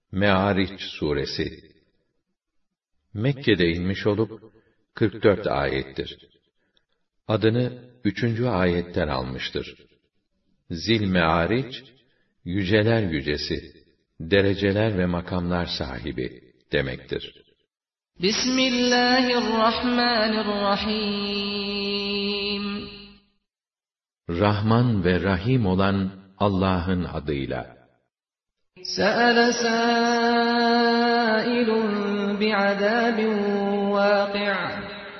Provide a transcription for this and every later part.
Me'ariç suresi Mekke'de inmiş olup 44 ayettir. Adını 3. ayetten almıştır. Zil Me'ariç, yüceler yücesi, dereceler ve makamlar sahibi demektir. Bismillahirrahmanirrahim. Rahman ve Rahim olan Allah'ın adıyla. Sa'ale sâilun bi'azâbin vâki'.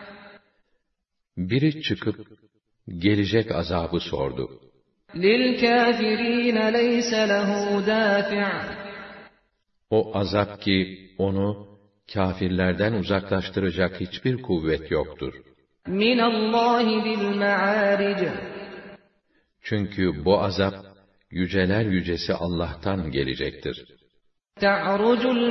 Biri çıkıp gelecek azabı sordu. Lil kâfirîne leyse lehu dâfi'. O azap ki onu kâfirlerden uzaklaştıracak hiçbir kuvvet yoktur. Minallâhi zil me'âric. Çünkü bu azap yüceler yücesi Allah'tan gelecektir. Ta'rucul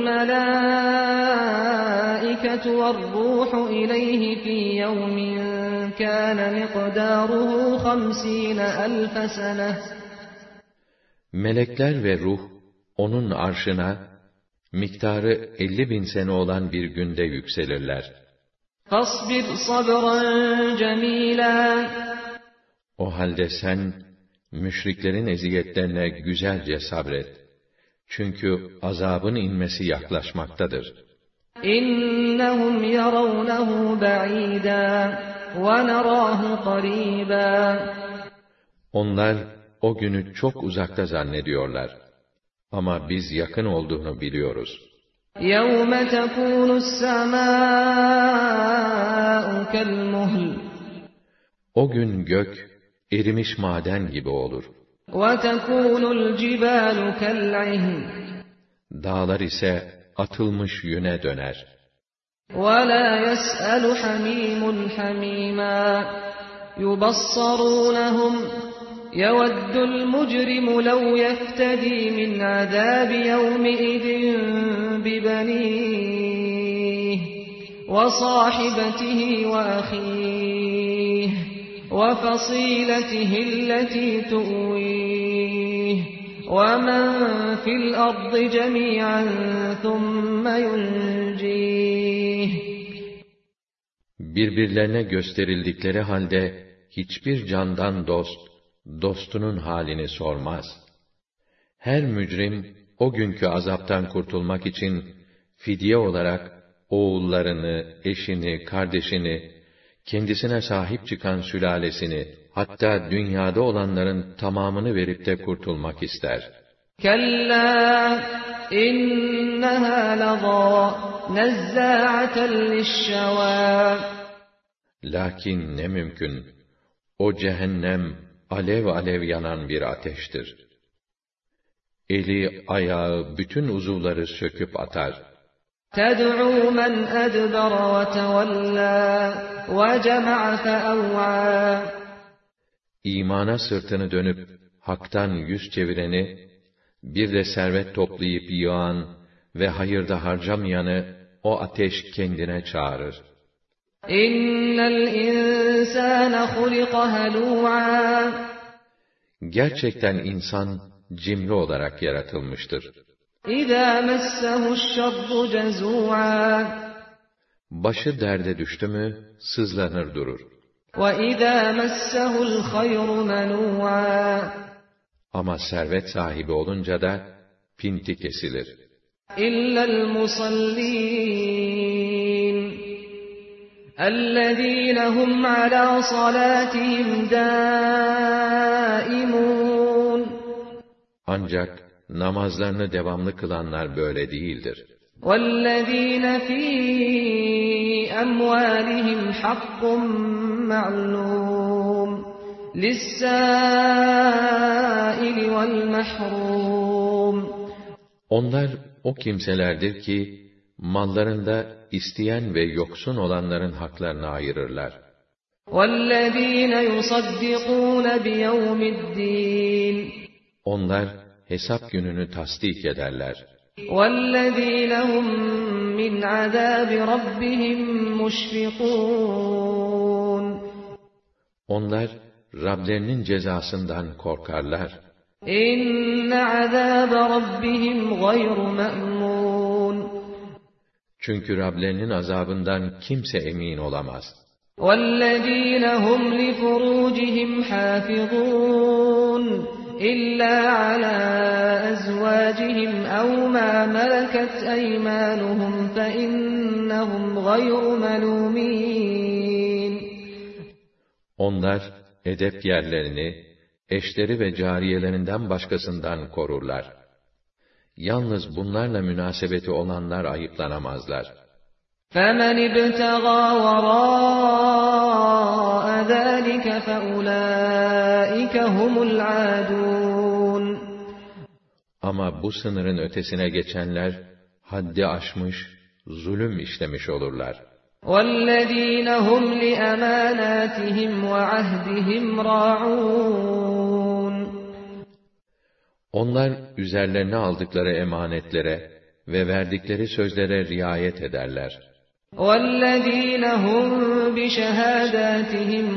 melâiketu ve'r-rûhu ileyhi fî yevmin kâne miqdâruhu 50.000 sene. Melekler ve ruh onun arşına miktarı 50.000 sene olan bir günde yükselirler. Fasbir sabran cemîlâ. O halde sen müşriklerin eziyetlerine güzelce sabret. Çünkü azabın inmesi yaklaşmaktadır. İnnehum yarawnehu ba'îdâ ve nerâhu qarîbâ. Onlar o günü çok uzakta zannediyorlar. Ama biz yakın olduğunu biliyoruz. يَوْمَ تَكُونُ السَّمَاءُ كَالْمُهْلِ. O gün gök erimiş maden gibi olur. وَتَكُونُ الْجِبَالُ كَالْعِهْنِ. Dağlar ise atılmış yüne döner. وَلَا يَسْأَلُ حَمِيمٌ حَمِيمًا. يُبَصَّرُونَهُمْ يَوَدُّ الْمُجْرِمُ لَوْ يَفْتَدِي مِنْ عَذَابِ يَوْمِئِذٍ بِبَنِيهِ وَصَاحِبَتِهِ وَأَخِيهِ وَفَصِيلَتِهِ الَّتِي تُؤْوِيهِ وَمَنْ فِي الْأَرْضِ جَمِيعًا ثُمَّ يُنْجِيهِ. Birbirlerine gösterildikleri halde hiçbir candan dostunun halini sormaz. Her mücrim o günkü azaptan kurtulmak için fidye olarak oğullarını, eşini, kardeşini, kendisine sahip çıkan sülalesini, hatta dünyada olanların tamamını verip de kurtulmak ister. Kella innaha lazâ nezzâ'aten lişşevâ. Lakin ne mümkün, o cehennem alev alev yanan bir ateştir. Eli, ayağı, bütün uzuvları söküp atar. تَدْعُو مَنْ أَدْبَرَ وَتَوَلَّى وَجَمَعَ فَأَوْعَى. İmana sırtını dönüp haktan yüz çevireni, bir de servet toplayıp yığan ve hayırda harcamayanı o ateş kendine çağırır. İnnel insâne hulika helû'â. Gerçekten insan cimri olarak yaratılmıştır. İzâ messehu'ş-şerru cezû'â. Başı derde düştü mü sızlanır durur. Ve izâ messehu'l hayru menû'â. Ama servet sahibi olunca da pinti kesilir. İllel musallîn. اَلَّذ۪ينَ هُمْ عَلَى صَلَاتِهِمْ دَائِمُونَ. Ancak namazlarını devamlı kılanlar böyle değildir. وَالَّذ۪ينَ ف۪ي أَمْوَالِهِمْ حَقٌّ مَعْلُومٌ لِلسَّائِلِ وَالْمَحْرُومِ. Onlar o kimselerdir ki, mallarında isteyen ve yoksun olanların haklarını ayırırlar. وَالَّذ۪ينَ يُصَدِّقُونَ بِيَوْمِ الدِّينِ. Onlar hesap gününü tasdik ederler. وَالَّذ۪ينَ هُمْ مِنْ عَذَابِ رَبِّهِمْ مُشْفِقُونَ. Onlar Rablerinin cezasından korkarlar. İnne azâbe rabbihim gayru me'mûn. Çünkü Rablerinin azabından kimse emin olamaz. وَالَّذ۪ينَ هُمْ لِفُرُوجِهِمْ حَافِظُونَ إِلَّا عَلَى أَزْوَاجِهِمْ أَوْ مَا مَلَكَتْ أَيْمَانُهُمْ فَإِنَّهُمْ غَيْرُ مَلُومِينَ Onlar edep yerlerini, eşleri ve cariyelerinden başkasından korurlar. Yalnız bunlarla münasebeti olanlar ayıplanamazlar. فَمَنِ ابْتَغَى وَرَاءَ ذَٰلِكَ فَأُولَٰئِكَ هُمُ الْعَادُونَ Ama bu sınırın ötesine geçenler, haddi aşmış, zulüm işlemiş olurlar. وَالَّذ۪ينَ هُمْ لِأَمَانَاتِهِمْ وَعَهْدِهِمْ رَاعُونَ Onlar üzerlerine aldıkları emanetlere ve verdikleri sözlere riayet ederler. وَالَّذ۪ينَ هُمْ بِشَهَادَاتِهِمْ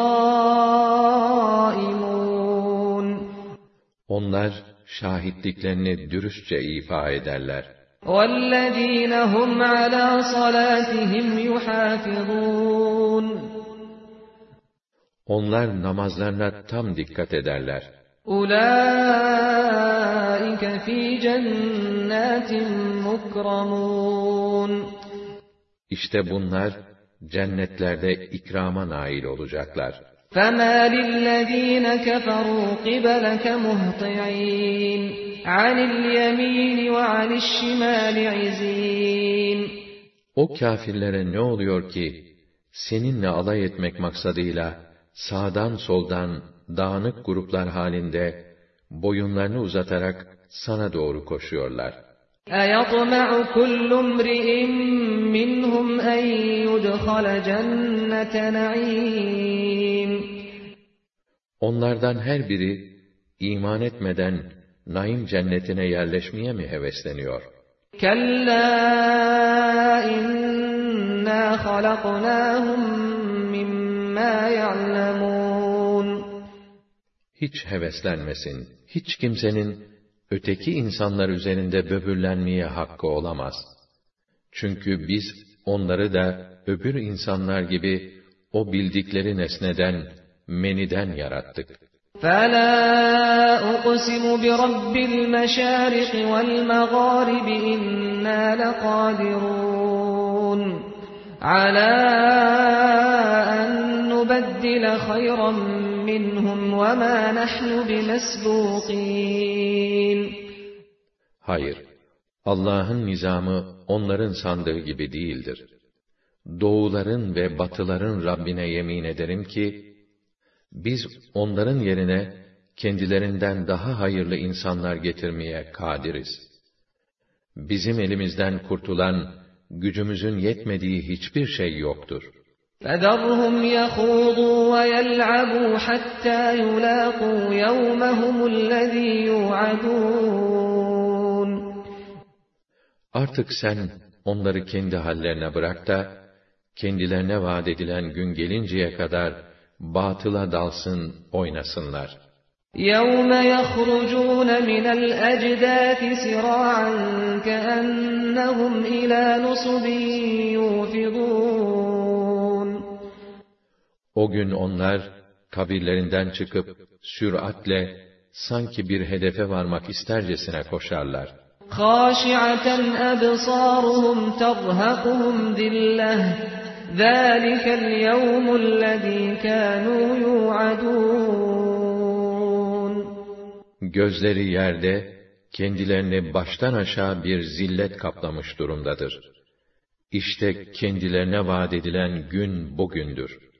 قَائِمُونَ Onlar şahitliklerini dürüstçe ifa ederler. وَالَّذ۪ينَ هُمْ عَلَى صَلَاتِهِمْ يُحَافِظُونَ Onlar namazlarına tam dikkat ederler. أُولَٰئِكَ فِي جَنَّاتٍ مُكْرَمُونَ İşte bunlar cennetlerde ikrama nail olacaklar. فَمَا لِلَّذ۪ينَ كَفَرُوا قِبَلَكَ مُهْطِعِينَ عَنِ الْيَمِينِ وَعَنِ الشِّمَالِ عِزِينَ O kâfirlere ne oluyor ki, seninle alay etmek maksadıyla, sağdan soldan, dağınık gruplar halinde, boyunlarını uzatarak sana doğru koşuyorlar. أَيَطْمَعُ كُلُّ امْرِئٍ مِّنْهُمْ أَنْ يُدْخَلَ جَنَّةَ نَعِيمٍ Onlardan her biri, iman etmeden, naim cennetine yerleşmeye mi hevesleniyor? كَلَّا إِنَّا خَلَقْنَاهُمْ مِمَّا يَعْلَمُونَ Hiç heveslenmesin, hiç kimsenin, öteki insanlar üzerinde böbürlenmeye hakkı olamaz. Çünkü biz, onları da, öbür insanlar gibi, o bildikleri nesneden, meniden yarattık. فَلَا أُقْسِمُ بِرَبِّ الْمَشَارِقِ وَالْمَغَارِبِ إِنَّا لَقَادِرُونَ عَلَى أَن نُّبَدِّلَ خَيْرًا مِّنْهُمْ وَمَا نَحْنُ بِمَسْبُوقِينَ Hayır, Allah'ın nizamı onların sandığı gibi değildir. Doğuların ve batıların Rabbine yemin ederim ki, biz onların yerine kendilerinden daha hayırlı insanlar getirmeye kadiriz. Bizim elimizden kurtulan, gücümüzün yetmediği hiçbir şey yoktur. فَذَرْهُمْ يَخُوضُوا وَيَلْعَبُوا حَتَّى يُلَاقُوا يَوْمَهُمُ الَّذ۪ي يُوعَدُونَ Artık sen onları kendi hallerine bırak da, kendilerine vaat edilen gün gelinceye kadar, batıla dalsın, oynasınlar. يَوْمَ يَخْرُجُونَ مِنَ الْأَجْدَاثِ سِرَاعًا كَأَنَّهُمْ إِلَى نُصُبٍ يُوفِضُونَ O gün onlar, kabirlerinden çıkıp, süratle, sanki bir hedefe varmak istercesine koşarlar. خَاشِعَةً أَبْصَارُهُمْ تَرْهَقُهُمْ ذِلَّةٌ ذَٰلِكَ الْيَوْمُ الَّذ۪ي كَانُوا يُوعَدُونَ Gözleri yerde, kendilerini baştan aşağı bir zillet kaplamış durumdadır. İşte kendilerine vaat edilen gün bugündür.